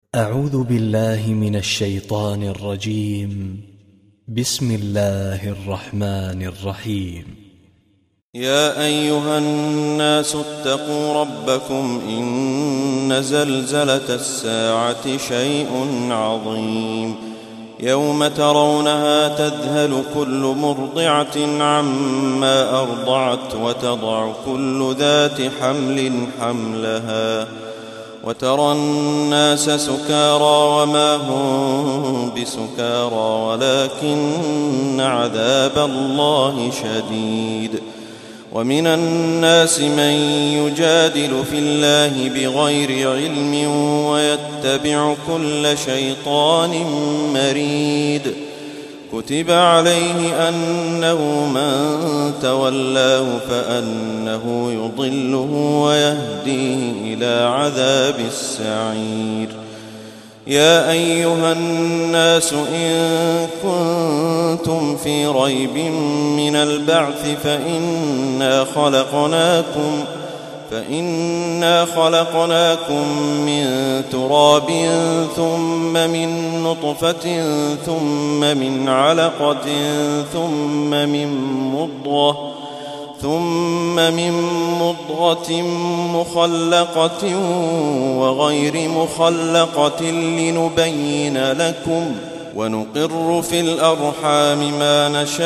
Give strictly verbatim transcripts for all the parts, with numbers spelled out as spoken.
أعوذ بالله من الشيطان الرجيم. بسم الله الرحمن الرحيم. يا أيها الناس اتقوا ربكم إن زلزلة الساعة شيء عظيم يوم ترونها تذهل كل مرضعة عما أرضعت وتضع كل ذات حمل حملها وترى الناس سكارى وما هم بسكارى ولكن عذاب الله شديد. ومن الناس من يجادل في الله بغير علم ويتبع كل شيطان مريد. كتب عليه أنه من تولاه فأنه يضله ويهديه إلى عذاب السعير. يا أيها الناس إن كنتم في ريب من البعث فإنا خلقناكم فإنا خلقناكم من تراب ثم من نطفة ثم من علقة ثم من مضغة ثم من مضغة مخلقة وغير مخلقة لنبين لكم ونقر في الأرحام ما نشاء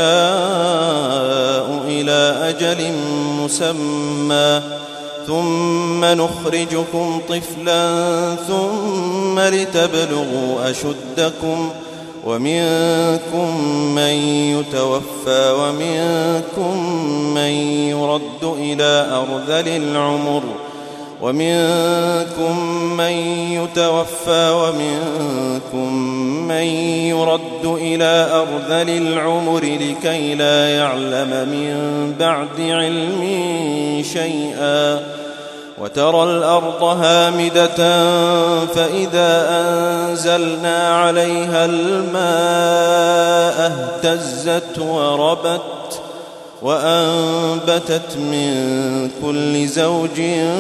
إلى أجل مسمى ثم نخرجكم طفلا ثم لتبلغوا أشدكم ومنكم من يتوفى ومنكم من يرد إلى أرذل العمر ومنكم من يتوفى ومنكم من يرد إلى أرذل العمر لكي لا يعلم من بعد علم شيئا. وترى الأرض هامدة فإذا أنزلنا عليها الماء اهتزت وربت وأنبتت من كل زوج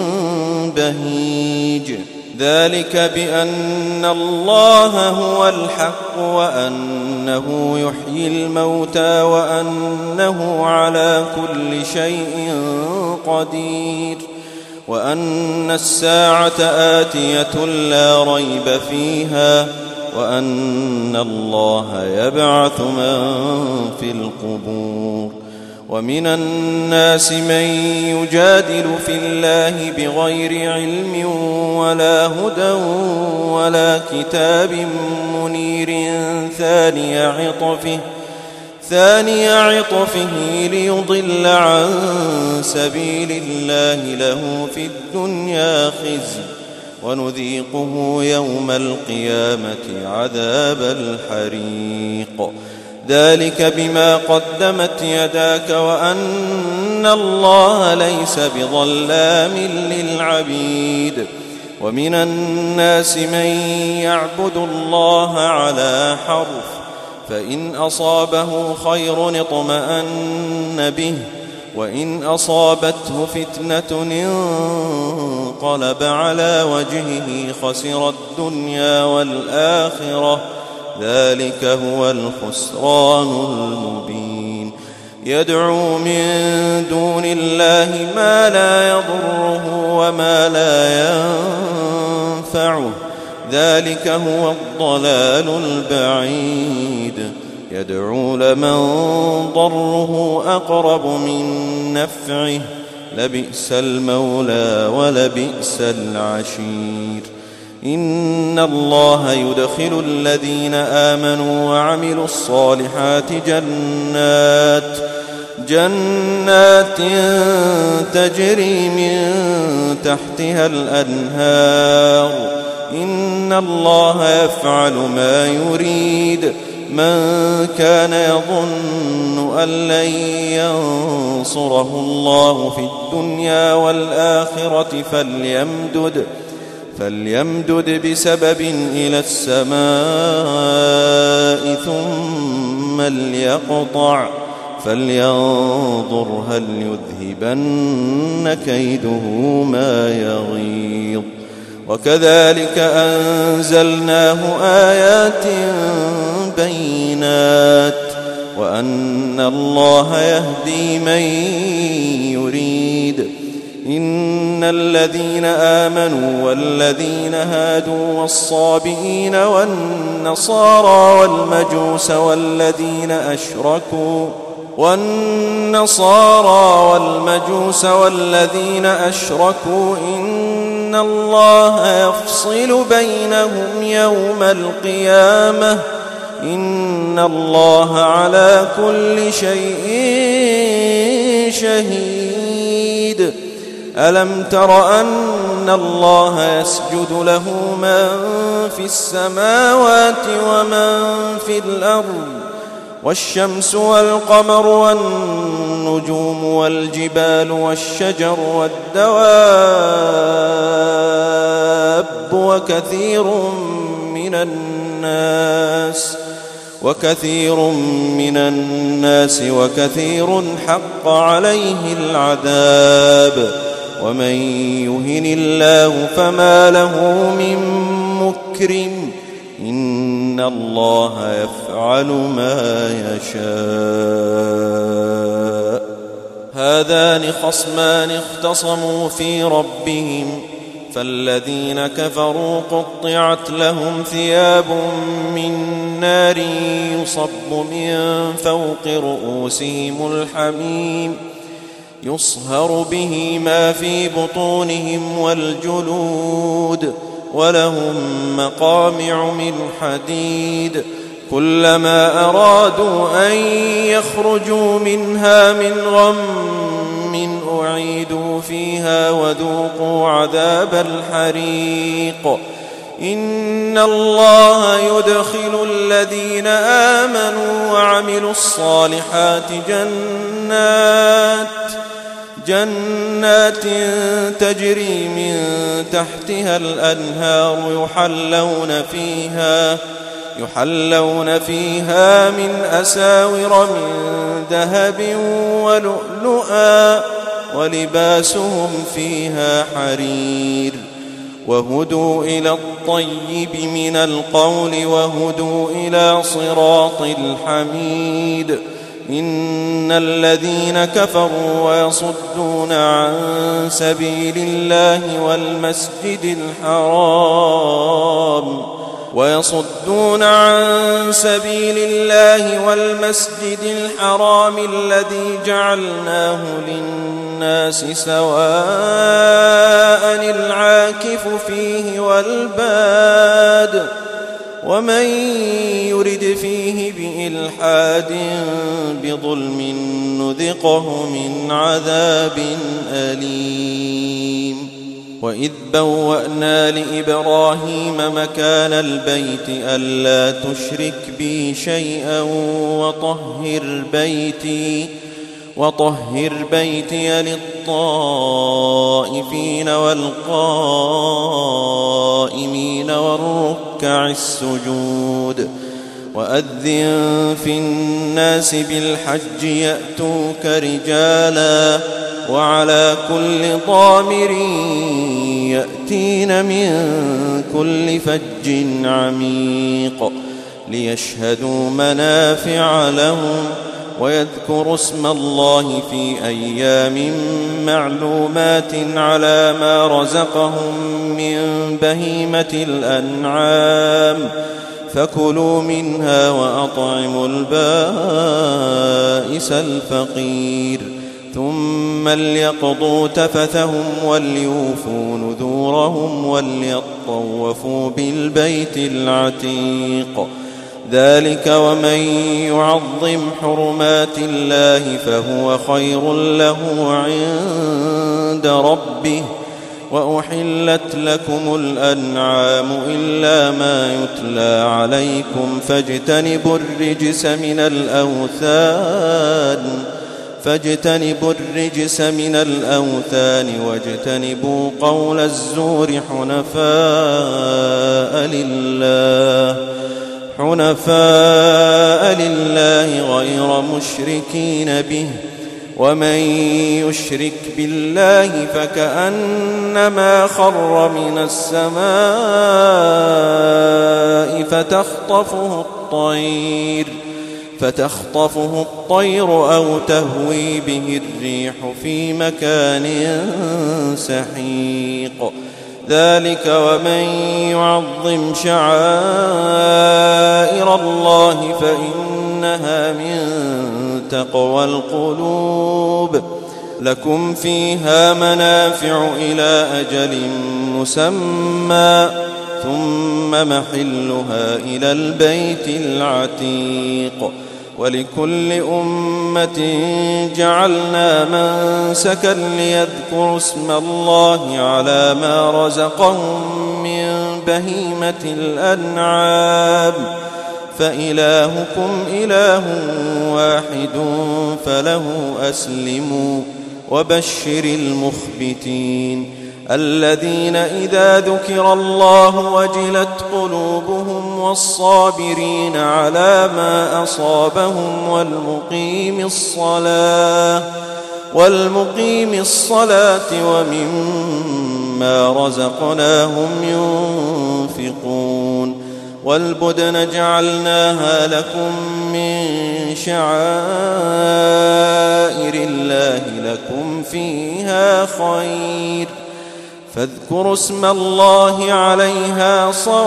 بهيج. ذلك بأن الله هو الحق وأنه يحيي الموتى وأنه على كل شيء قدير وأن الساعة آتية لا ريب فيها وأن الله يبعث من في القبور. ومن الناس من يجادل في الله بغير علم ولا هدى ولا كتاب منير ثاني عطفه ثاني عطفه ليضل عن سبيل الله له في الدنيا خزي ونذيقه يوم القيامة عذاب الحريق. ذلك بما قدمت يداك وأن الله ليس بظلام للعبيد. ومن الناس من يعبد الله على حرف فإن أصابه خير اطمأن به وإن أصابته فتنة انقلب على وجهه خسر الدنيا والآخرة ذلك هو الخسران المبين. يدعو من دون الله ما لا يضره وما لا ينفعه ذلك هو الضلال البعيد. يدعو لمن ضره أقرب من نفعه لبئس المولى ولبئس العشير. إن الله يدخل الذين آمنوا وعملوا الصالحات جنات جنات تجري من تحتها الأنهار. إن الله يفعل ما يريد. من كان يظن أن لن ينصره الله في الدنيا والآخرة فليمدد فليمدد بسبب إلى السماء ثم ليقطع فلينظر هل يذهبن كيده ما يغيظ. وكذلك أنزلناه آيات بينات وأن الله يهدي من يريد. إن الذين آمنوا والذين هادوا والصابئين والنصارى والمجوس والذين أشركوا والنصارى والمجوس والذين أشركوا إن الله يفصل بينهم يوم القيامة إن الله على كل شيء شهيد. ألم تر أن الله يسجد له من في السماوات ومن في الأرض والشمس والقمر والنجوم والجبال والشجر والدواب وكثير من الناس وكثير من الناس وكثير حق عليه العذاب ومن يهن الله فما له من مكرم إن الله يفعل ما يشاء. هذان خصمان اختصموا في ربهم فالذين كفروا قطعت لهم ثياب من نار يصب من فوق رؤوسهم الحميم يصهر به ما في بطونهم والجلود ولهم مقامع من حديد كلما أرادوا أن يخرجوا منها من غم أعيدوا فيها وذوقوا عذاب الحريق. إن الله يدخل الذين آمنوا وعملوا الصالحات جنات جنات تجري من تحتها الأنهار يحلون فيها يحلون فيها من أساور من ذهب ولؤلؤا ولباسهم فيها حرير وهدوا إلى الطيب من القول وهدوا إلى صراط الحميد. إن الذين كفروا ويصدون عن سبيل الله والمسجد الحرام ويصدون عن سبيل الله والمسجد الحرام الذي جعلناه للناس سواء العاكف فيه والباد ومن يرد فيه بإلحاد بظلم نذقه من عذاب أليم. وإذ بوأنا لإبراهيم مكان البيت ألا تشرك بي شيئا وطهر بيتي وطهر بيتي للطائفين والقائمين والركع السجود. وأذن في الناس بالحج يأتوك رجالا وعلى كل ضامر يأتين من كل فج عميق ليشهدوا منافع لهم ويذكروا اسم الله في أيام معلومات على ما رزقهم من بهيمة الأنعام فكلوا منها وأطعموا البائس الفقير ثم ليقضوا تفثهم وليوفوا نذورهم وليطوفوا بالبيت العتيق. ذلك ومن يعظم حرمات الله فهو خير له عند ربه. وأحلت لكم الأنعام إلا ما يتلى عليكم فاجتنبوا الرجس من الأوثان فاجتنبوا الرجس من الأوثان واجتنبوا قول الزور حنفاء لله حنفاء لله غير مشركين به ومن يشرك بالله فكأنما خر من السماء فتخطفه الطير فتخطفه الطير أو تهوي به الريح في مكان سحيق. ذلك ومن يعظم شعائر الله فإنها من تقوى القلوب. لكم فيها منافع إلى أجل مسمى ثم محلها إلى البيت العتيق. ولكل أمة جعلنا منسكا ليذكروا اسم الله على ما رزقهم من بهيمة الأنعام فإلهكم إله واحد فله أسلموا. وبشر المخبتين الذين إذا ذكر الله وجلت قلوبهم والصابرين على ما أصابهم والمقيم الصلاة والمقيم الصلاة ومما رزقناهم ينفقون. والبدن جعلناها لكم من شعائر الله لكم فيها خير فاذكروا اسم الله عليها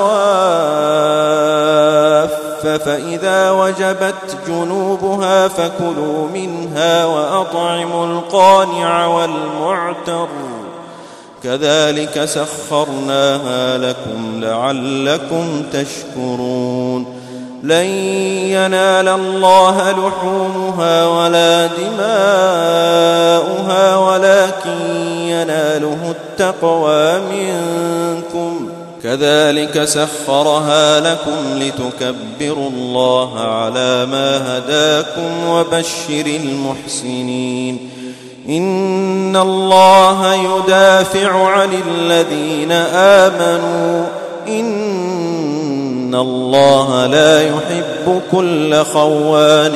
صواف فإذا وجبت جنوبها فكلوا منها وأطعموا القانع والمعتر كذلك سخرناها لكم لعلكم تشكرون. لن ينال الله لحومها ولا دماؤها ولكن يناله التقوى منكم كذلك سخرها لكم لتكبروا الله على ما هداكم. وبشر المحسنين إن الله يدافع عن الذين آمنوا إن الله لا يحب كل خوان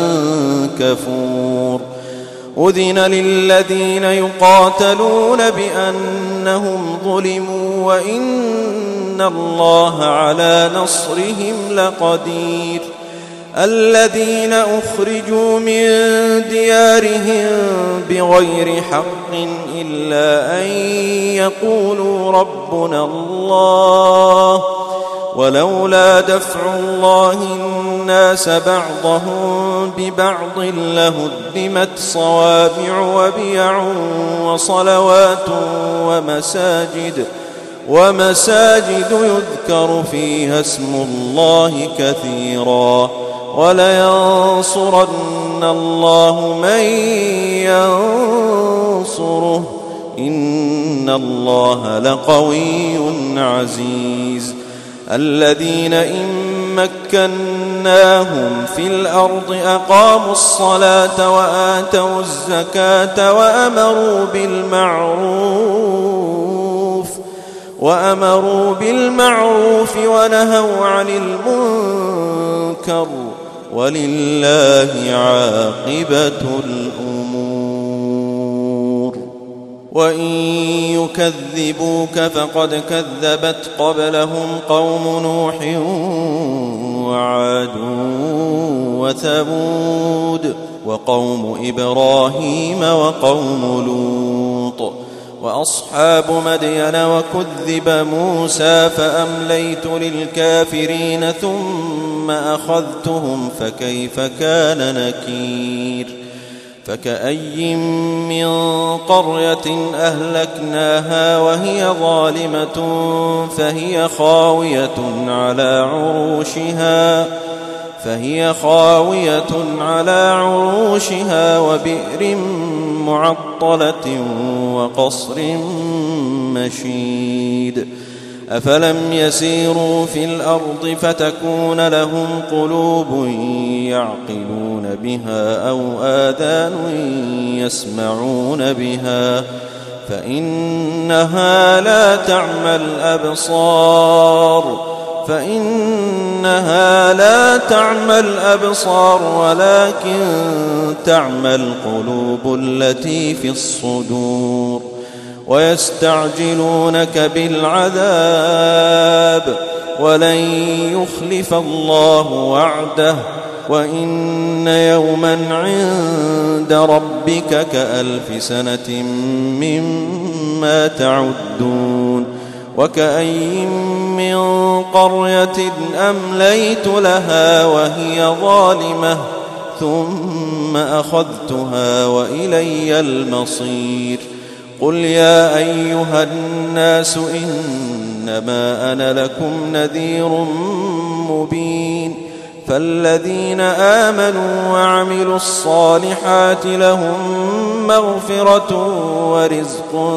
كفور. أذن للذين يقاتلون بأنهم ظلموا وإن الله على نصرهم لقدير. الذين أخرجوا من ديارهم بغير حق إلا أن يقولوا ربنا الله ولولا دفع الله الناس بعضهم ببعض لهدمت صوامع وبيع وصلوات ومساجد ومساجد يذكر فيها اسم الله كثيرا ولينصرن الله من ينصره إن الله لقوي عزيز. الذين إن مكناهم في الأرض أقاموا الصلاة وآتوا الزكاة وأمروا بالمعروف وأمروا بالمعروف ونهوا عن المنكر ولله عاقبة الأمور. وإن يكذبوك فقد كذبت قبلهم قوم نوح وعاد وثمود وقوم إبراهيم وقوم لوط وأصحاب مدين وكذب موسى فأمليت للكافرين ثم أخذتهم فكيف كان نكير. فكأي من قرية أهلكناها وهي ظالمة فهي خاوية على عروشها فهي خاوية على عروشها وبئر معطلة وقصر مشيد. أفلم يسيروا في الأرض فتكون لهم قلوب يعقلون بها أو آذان يسمعون بها فإنها لا تعمى الأبصار فإنها لا تعمى الأبصار ولكن تعمى القلوب التي في الصدور. ويستعجلونك بالعذاب ولن يخلف الله وعده وإن يوما عند ربك كألف سنة مما تعدون. وكأي من قرية أمليت لها وهي ظالمة ثم أخذتها وإلي المصير. قل يا أيها الناس إنما أنا لكم نذير مبين. فالذين آمنوا وعملوا الصالحات لهم مغفرة ورزق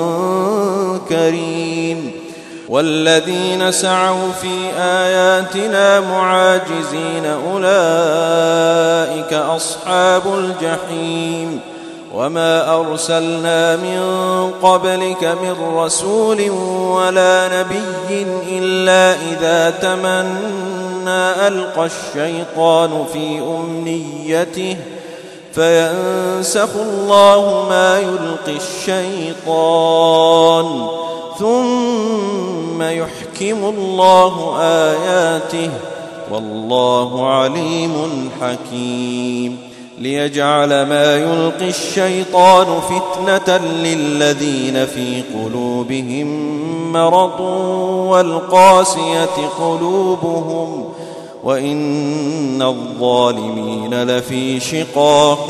كريم. والذين سعوا في آياتنا معاجزين أولئك أصحاب الجحيم. وما أرسلنا من قبلك من رسول ولا نبي إلا إذا تمنى ألقى الشيطان في أمنيته فينسخ الله ما يلقي الشيطان ثم يحكم الله آياته والله عليم حكيم. ليجعل ما يلقي الشيطان فتنة للذين في قلوبهم مرض والقاسية قلوبهم وإن الظالمين لفي شقاق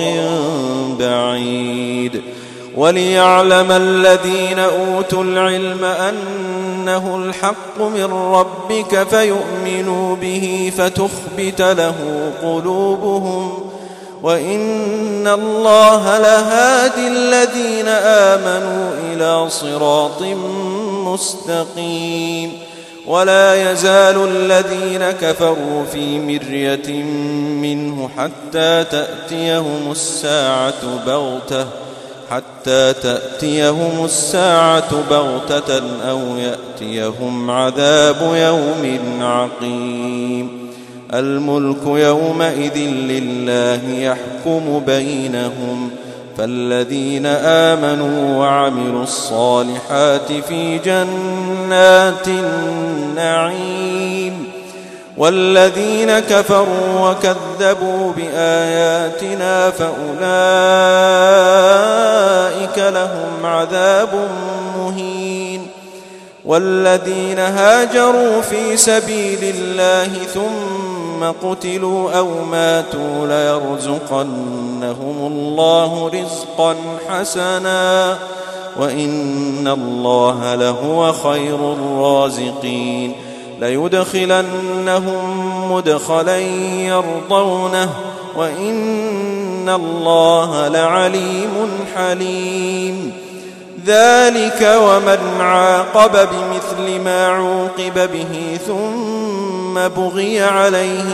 بعيد. وليعلم الذين أوتوا العلم أنه الحق من ربك فيؤمنوا به فتخبت له قلوبهم وإن الله لهادي الذين آمنوا إلى صراط مستقيم. ولا يزال الذين كفروا في مرية منه حتى تأتيهم الساعة بغتة حتى تأتيهم الساعة بغتة أو يأتيهم عذاب يوم عقيم. الملك يومئذ لله يحكم بينهم. فالذين آمنوا وعملوا الصالحات في جنات النعيم والذين كفروا وكذبوا بآياتنا فأولئك لهم عذاب مهين. والذين هاجروا في سبيل الله ثم قتلوا أو ماتوا ليرزقنهم الله رزقا حسنا وإن الله لهو خير الرازقين. ليدخلنهم مدخلا يرضونه وإن الله لعليم حليم. ذلك ومن عاقب بمثل ما عوقب به ثم بغي عليه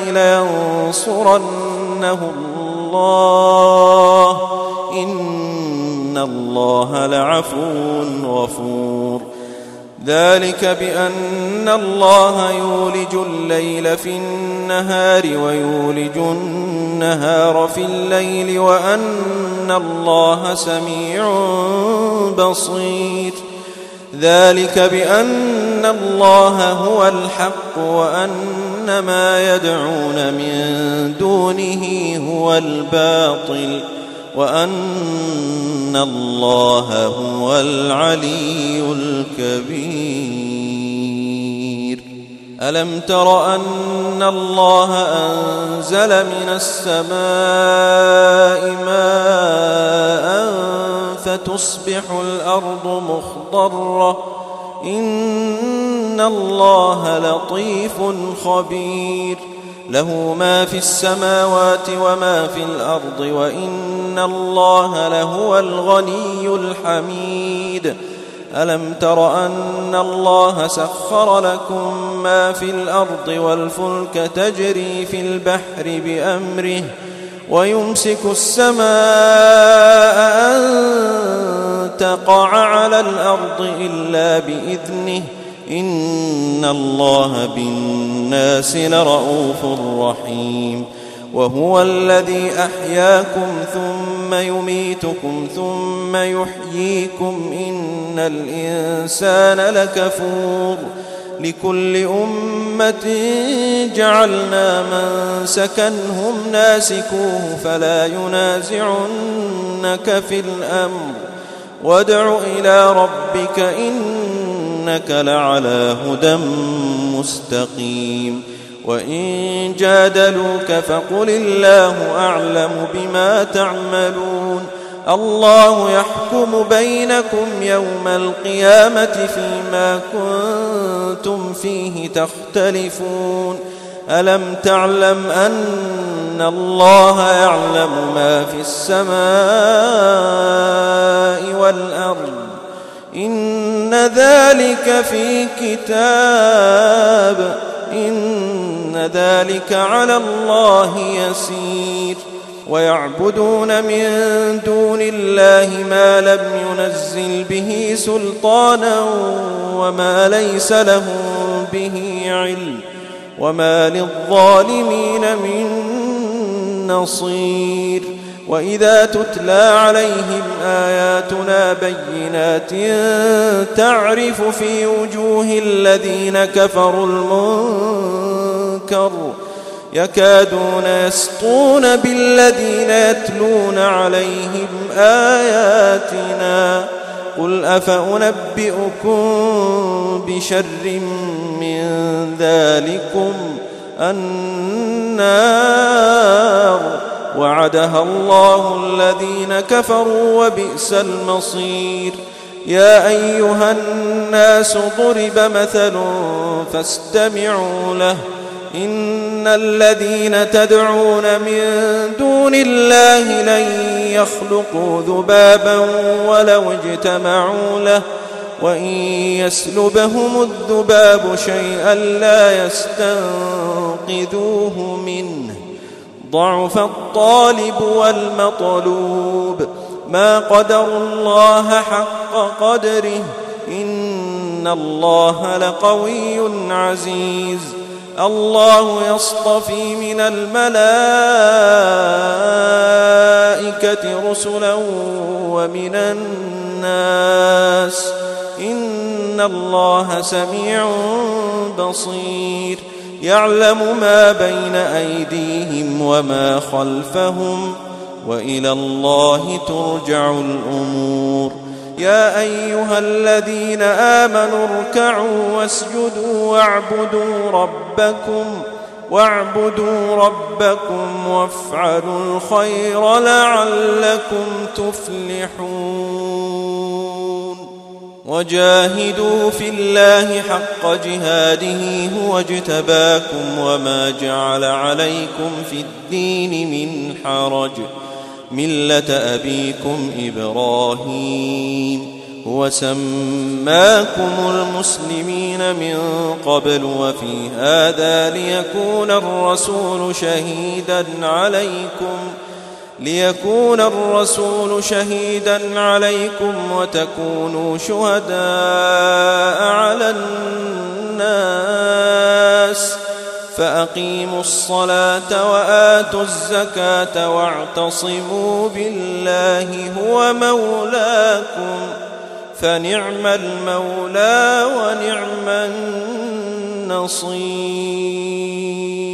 لينصرنه الله إن الله لعفو غفور. ذلك بأن الله يولج الليل في النهار ويولج النهار في الليل وأن الله سميع بصير. ذلك بأن الله هو الحق وأن ما يدعون من دونه هو الباطل وأن الله هو العلي الكبير. ألم تر أن الله أنزل من السماء ماء فتصبح الأرض مخضرة إن الله لطيف خبير. له ما في السماوات وما في الأرض وإن الله لهو الغني الحميد. ألم تر أن الله سخر لكم ما في الأرض والفلك تجري في البحر بأمره ويمسك السماء أن تقع على الأرض إلا بإذنه إن الله بالناس لرءوف رحيم وهو الذي أحياكم ثم يميتكم ثم يحييكم إن الإنسان لكفور لكل أمة جعلنا منسكا هم ناسكوه فلا ينازعنك في الأمر وادع إلى ربك إنك لعلى هدى مستقيم وإن جادلوك فقل الله أعلم بما تعملون الله يحكم بينكم يوم القيامة فيما كنتم فيه تختلفون ألم تعلم أن الله يعلم ما في السماء والأرض إن ذلك في كتاب إن ذلك على الله يسير ويعبدون من دون الله ما لم ينزل به سلطانا وما ليس لهم به علم وما للظالمين من نصير وإذا تتلى عليهم آياتنا بينات تعرف في وجوه الذين كفروا المنكر يكادون يسطون بالذين يتلون عليهم آياتنا قل أفأنبئكم بشر من ذلكم النار وعدها الله الذين كفروا وبئس المصير يا أيها الناس ضرب مثل فاستمعوا له إن الذين تدعون من دون الله لن يخلقوا ذبابا ولو اجتمعوا له وإن يسلبهم الذباب شيئا لا يستنقذوه منه ضعف الطالب والمطلوب ما قدروا الله حق قدره إن الله لقوي عزيز الله يصطفي من الملائكة رسلا ومن الناس إن الله سميع بصير يعلم ما بين أيديهم وما خلفهم وإلى الله ترجع الأمور يا أيها الذين آمنوا اركعوا واسجدوا واعبدوا ربكم واعبدوا ربكم وافعلوا الخير لعلكم تفلحون وجاهدوا في الله حق جهاده هو اجتباكم وما جعل عليكم في الدين من حرج ملة أبيكم إبراهيم هو سماكم المسلمين من قبل وفي هذا ليكون الرسول شهيدا عليكم ليكون الرسول شهيدا عليكم وتكونوا شهداء على الناس فأقيموا الصلاة وآتوا الزكاة واعتصموا بالله هو مولاكم فنعم المولى ونعم النصير